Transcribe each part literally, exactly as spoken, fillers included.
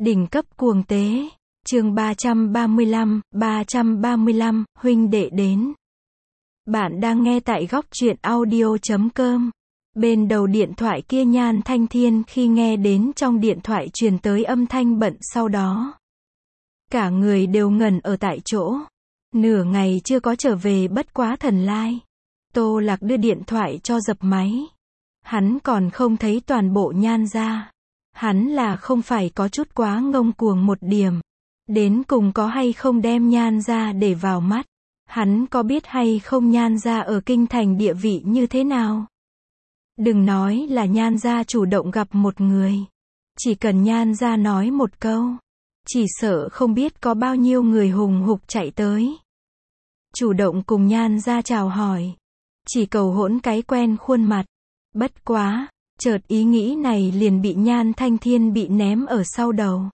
Đỉnh cấp cuồng tế. Chương ba trăm ba mươi lăm, ba trăm ba mươi lăm, huynh đệ đến. Bạn đang nghe tại góc truyện audio chấm com. Bên đầu điện thoại kia Nhan Thanh Thiên khi nghe đến trong điện thoại truyền tới âm thanh bận sau đó. Cả người đều ngẩn ở tại chỗ. Nửa ngày chưa có trở về bất quá thần lai. Tô Lạc đưa điện thoại cho dập máy. Hắn còn không thấy toàn bộ Nhan ra. Hắn là không phải có chút quá ngông cuồng một điểm. Đến cùng có hay không đem Nhan ra để vào mắt. Hắn có biết hay không Nhan ra ở kinh thành địa vị như thế nào. Đừng nói là Nhan ra chủ động gặp một người. Chỉ cần Nhan ra nói một câu. Chỉ sợ không biết có bao nhiêu người hùng hục chạy tới. Chủ động cùng Nhan ra chào hỏi. Chỉ cầu hỗn cái quen khuôn mặt. Bất quá, chợt ý nghĩ này liền bị Nhan Thanh Thiên bị ném ở sau đầu.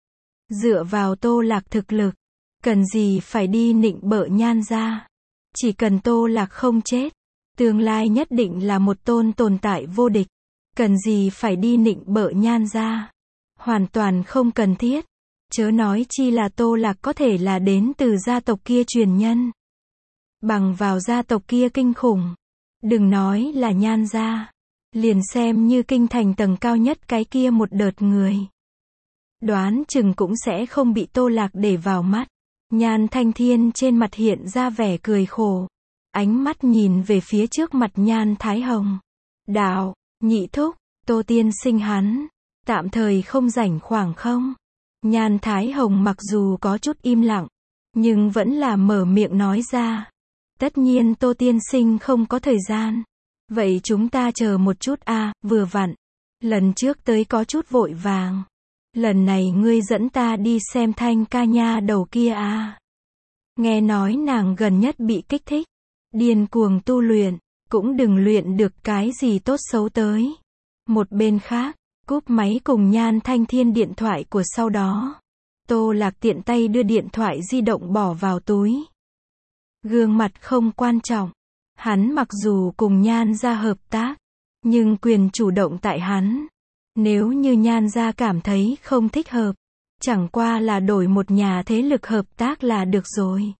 Dựa vào Tô Lạc thực lực, cần gì phải đi nịnh bợ Nhan ra. Chỉ cần Tô Lạc không chết, tương lai nhất định là một tôn tồn tại vô địch. Cần gì phải đi nịnh bợ Nhan ra. Hoàn toàn không cần thiết. Chớ nói chi là Tô Lạc có thể là đến từ gia tộc kia truyền nhân. Bằng vào gia tộc kia kinh khủng. Đừng nói là Nhan ra. Liền xem như kinh thành tầng cao nhất cái kia một đợt người. Đoán chừng cũng sẽ không bị Tô Lạc để vào mắt. Nhan Thanh Thiên trên mặt hiện ra vẻ cười khổ. Ánh mắt nhìn về phía trước mặt Nhan Thái Hồng. Đạo, nhị thúc, Tô tiên sinh hắn. Tạm thời không rảnh khoảng không. Nhan Thái Hồng mặc dù có chút im lặng. Nhưng vẫn là mở miệng nói ra. Tất nhiên Tô tiên sinh không có thời gian. Vậy chúng ta chờ một chút a, à, vừa vặn. Lần trước tới có chút vội vàng. Lần này ngươi dẫn ta đi xem Thanh ca nha đầu kia à. Nghe nói nàng gần nhất bị kích thích. Điên cuồng tu luyện. Cũng đừng luyện được cái gì tốt xấu tới. Một bên khác, cúp máy cùng Nhan Thanh Thiên điện thoại của sau đó. Tô Lạc tiện tay đưa điện thoại di động bỏ vào túi. Gương mặt không quan trọng. Hắn mặc dù cùng Nhan ra hợp tác, nhưng quyền chủ động tại hắn. Nếu như Nhan ra cảm thấy không thích hợp, chẳng qua là đổi một nhà thế lực hợp tác là được rồi.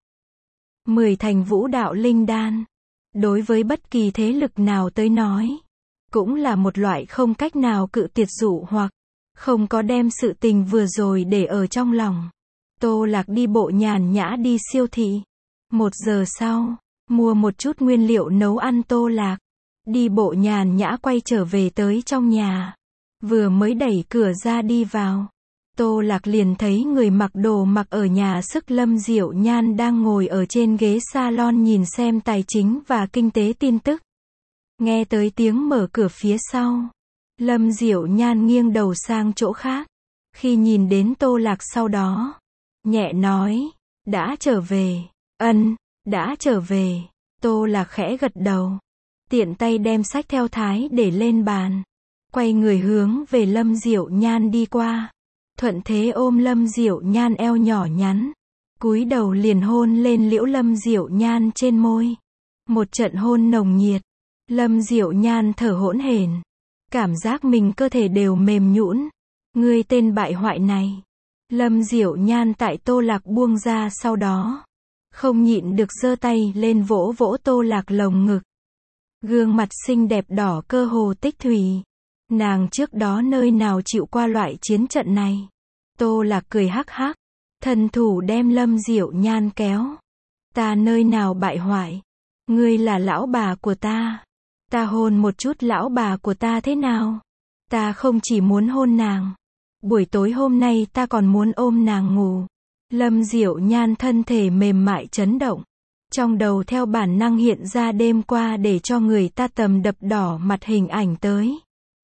Mười thành vũ đạo linh đan, đối với bất kỳ thế lực nào tới nói, cũng là một loại không cách nào cự tuyệt dụ hoặc, không có đem sự tình vừa rồi để ở trong lòng. Tô Lạc đi bộ nhàn nhã đi siêu thị. Một giờ sau, mua một chút nguyên liệu nấu ăn. Tô Lạc đi bộ nhàn nhã quay trở về tới trong nhà. Vừa mới đẩy cửa ra đi vào, Tô Lạc liền thấy người mặc đồ mặc ở nhà sức Lâm Diệu Nhan đang ngồi ở trên ghế salon nhìn xem tài chính và kinh tế tin tức. Nghe tới tiếng mở cửa phía sau, Lâm Diệu Nhan nghiêng đầu sang chỗ khác. Khi nhìn đến Tô Lạc sau đó, nhẹ nói, đã trở về. Ân, đã trở về. Tô Lạc khẽ gật đầu. Tiện tay đem sách theo thái để lên bàn. Quay người hướng về Lâm Diệu Nhan đi qua. Thuận thế ôm Lâm Diệu Nhan eo nhỏ nhắn. Cúi đầu liền hôn lên liễu Lâm Diệu Nhan trên môi. Một trận hôn nồng nhiệt. Lâm Diệu Nhan thở hỗn hển. Cảm giác mình cơ thể đều mềm nhũn. Ngươi tên bại hoại này. Lâm Diệu Nhan tại Tô Lạc buông ra sau đó. Không nhịn được giơ tay lên vỗ vỗ Tô Lạc lồng ngực. Gương mặt xinh đẹp đỏ cơ hồ tích thủy. Nàng trước đó nơi nào chịu qua loại chiến trận này. Tô Lạc cười hắc hắc. Thần thủ đem Lâm Diệu Nhan kéo. Ta nơi nào bại hoại. Ngươi là lão bà của ta. Ta hôn một chút lão bà của ta thế nào. Ta không chỉ muốn hôn nàng. Buổi tối hôm nay ta còn muốn ôm nàng ngủ. Lâm Diệu Nhan thân thể mềm mại chấn động. Trong đầu theo bản năng hiện ra đêm qua để cho người ta tầm đập đỏ mặt hình ảnh tới.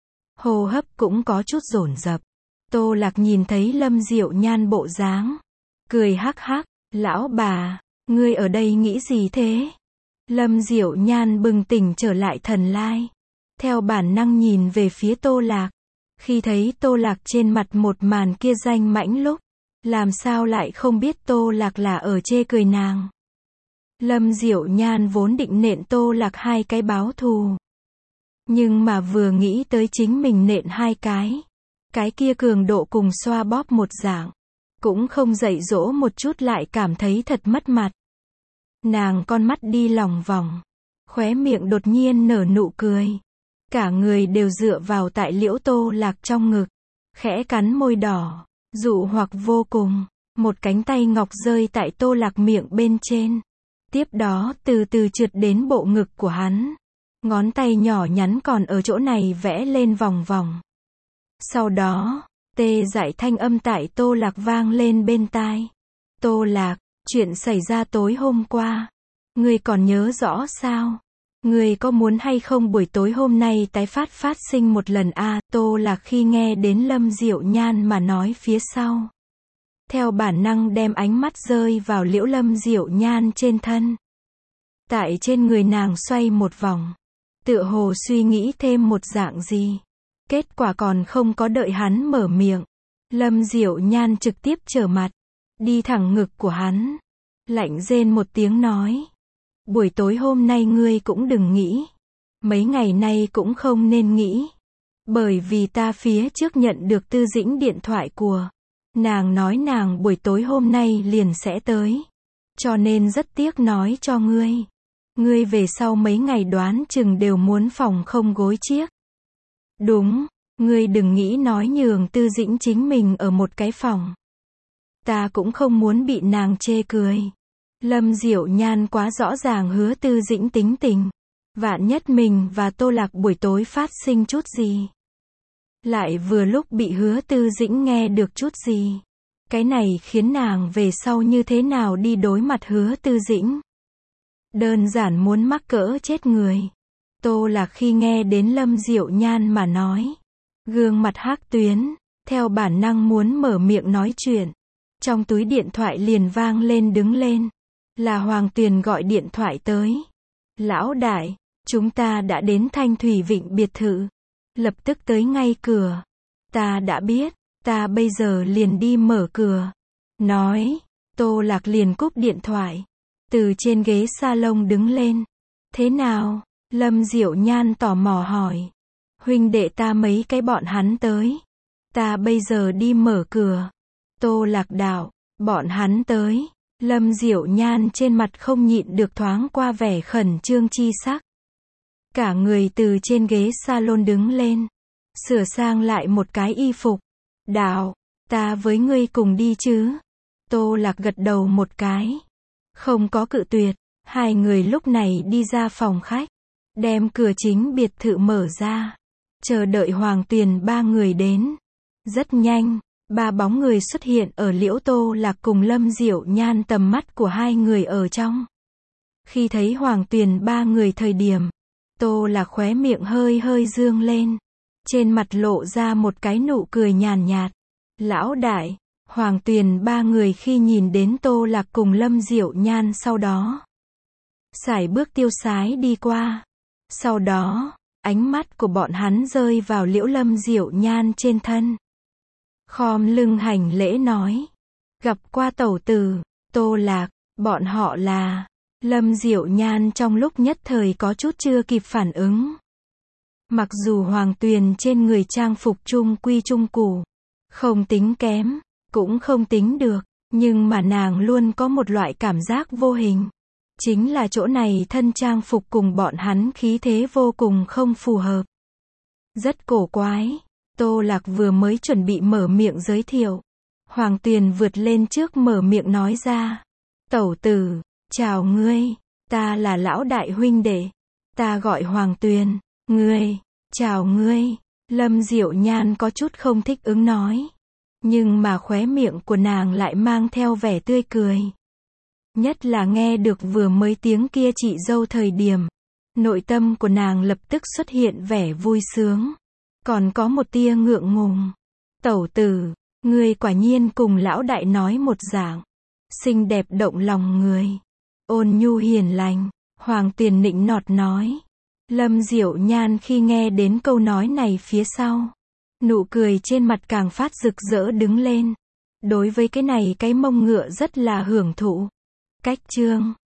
Hô hấp cũng có chút dồn dập. Tô Lạc nhìn thấy Lâm Diệu Nhan bộ dáng. Cười hắc hắc. Lão bà, ngươi ở đây nghĩ gì thế? Lâm Diệu Nhan bừng tỉnh trở lại thần lai. Theo bản năng nhìn về phía Tô Lạc. Khi thấy Tô Lạc trên mặt một màn kia danh mãnh lúc. Làm sao lại không biết Tô Lạc là ở chê cười nàng. Lâm Diệu Nhan vốn định nện Tô Lạc hai cái báo thù. Nhưng mà vừa nghĩ tới chính mình nện hai cái. Cái kia cường độ cùng xoa bóp một dạng. Cũng không dạy dỗ một chút lại cảm thấy thật mất mặt. Nàng con mắt đi lòng vòng. Khóe miệng đột nhiên nở nụ cười. Cả người đều dựa vào tại Liễu Tô Lạc trong ngực. Khẽ cắn môi đỏ. Dụ hoặc vô cùng. Một cánh tay ngọc rơi tại Tô Lạc miệng bên trên. Tiếp đó từ từ trượt đến bộ ngực của hắn. Ngón tay nhỏ nhắn còn ở chỗ này vẽ lên vòng vòng. Sau đó, tê dại thanh âm tại Tô Lạc vang lên bên tai. Tô Lạc, chuyện xảy ra tối hôm qua. Ngươi còn nhớ rõ sao? Ngươi có muốn hay không buổi tối hôm nay tái phát phát sinh một lần a à? Tô Lạc khi nghe đến Lâm Diệu Nhan mà nói phía sau. Theo bản năng đem ánh mắt rơi vào Liễu Lâm Diệu Nhan trên thân. Tại trên người nàng xoay một vòng. Tựa hồ suy nghĩ thêm một dạng gì. Kết quả còn không có đợi hắn mở miệng. Lâm Diệu Nhan trực tiếp trở mặt. Đi thẳng ngực của hắn. Lạnh rên một tiếng nói. Buổi tối hôm nay ngươi cũng đừng nghĩ. Mấy ngày nay cũng không nên nghĩ. Bởi vì ta phía trước nhận được Tư Dĩnh điện thoại của. Nàng nói nàng buổi tối hôm nay liền sẽ tới. Cho nên rất tiếc nói cho ngươi. Ngươi về sau mấy ngày đoán chừng đều muốn phòng không gối chiếc. Đúng, ngươi đừng nghĩ nói nhường Tư Dĩnh chính mình ở một cái phòng. Ta cũng không muốn bị nàng chê cười. Lâm Diệu Nhan quá rõ ràng hứa Tư Dĩnh tính tình. Vạn nhất mình và Tô Lạc buổi tối phát sinh chút gì. Lại vừa lúc bị hứa Tư Dĩnh nghe được chút gì. Cái này khiến nàng về sau như thế nào đi đối mặt hứa Tư Dĩnh. Đơn giản muốn mắc cỡ chết người. Tô Lạc khi nghe đến Lâm Diệu Nhan mà nói. Gương mặt hắc tuyến. Theo bản năng muốn mở miệng nói chuyện. Trong túi điện thoại liền vang lên đứng lên. Là Hoàng Tuyền gọi điện thoại tới. Lão đại, chúng ta đã đến Thanh Thủy Vịnh biệt thự. Lập tức tới ngay cửa. Ta đã biết, ta bây giờ liền đi mở cửa. Nói, Tô Lạc liền cúp điện thoại. Từ trên ghế salon đứng lên. Thế nào? Lâm Diệu Nhan tò mò hỏi. Huynh đệ ta mấy cái bọn hắn tới. Ta bây giờ đi mở cửa. Tô Lạc đạo, bọn hắn tới. Lâm Diệu Nhan trên mặt không nhịn được thoáng qua vẻ khẩn trương chi sắc. Cả người từ trên ghế salon đứng lên. Sửa sang lại một cái y phục. Đạo, ta với ngươi cùng đi chứ? Tô Lạc gật đầu một cái. Không có cự tuyệt. Hai người lúc này đi ra phòng khách. Đem cửa chính biệt thự mở ra. Chờ đợi Hoàng Tuyền ba người đến. Rất nhanh, ba bóng người xuất hiện ở Liễu Tô Lạc cùng Lâm Diệu Nhan tầm mắt của hai người ở trong. Khi thấy Hoàng Tuyền ba người thời điểm, Tô Lạc khóe miệng hơi hơi dương lên. Trên mặt lộ ra một cái nụ cười nhàn nhạt. Lão đại, Hoàng Tuyền ba người khi nhìn đến Tô Lạc cùng Lâm Diệu Nhan sau đó. Sải bước tiêu sái đi qua. Sau đó, ánh mắt của bọn hắn rơi vào Liễu Lâm Diệu Nhan trên thân. Khom lưng hành lễ nói. Gặp qua tẩu tử, Tô Lạc, bọn họ là. Lâm Diệu Nhan trong lúc nhất thời có chút chưa kịp phản ứng. Mặc dù Hoàng Tuyền trên người trang phục trung quy trung cụ, không tính kém, cũng không tính được, nhưng mà nàng luôn có một loại cảm giác vô hình. Chính là chỗ này thân trang phục cùng bọn hắn khí thế vô cùng không phù hợp. Rất cổ quái. Tô Lạc vừa mới chuẩn bị mở miệng giới thiệu. Hoàng Tuyền vượt lên trước mở miệng nói ra. Tẩu tử, chào ngươi, ta là lão đại huynh đệ. Ta gọi Hoàng Tuyền, ngươi, chào ngươi. Lâm Diệu Nhan có chút không thích ứng nói. Nhưng mà khóe miệng của nàng lại mang theo vẻ tươi cười. Nhất là nghe được vừa mới tiếng kia chị dâu thời điểm. Nội tâm của nàng lập tức xuất hiện vẻ vui sướng. Còn có một tia ngượng ngùng. Tẩu tử, ngươi quả nhiên cùng lão đại nói một dạng. Xinh đẹp động lòng người. Ôn nhu hiền lành. Hoàng Tuyền nịnh nọt nói. Lâm Diệu Nhan khi nghe đến câu nói này phía sau. Nụ cười trên mặt càng phát rực rỡ đứng lên. Đối với cái này cái mông ngựa rất là hưởng thụ. Cách chương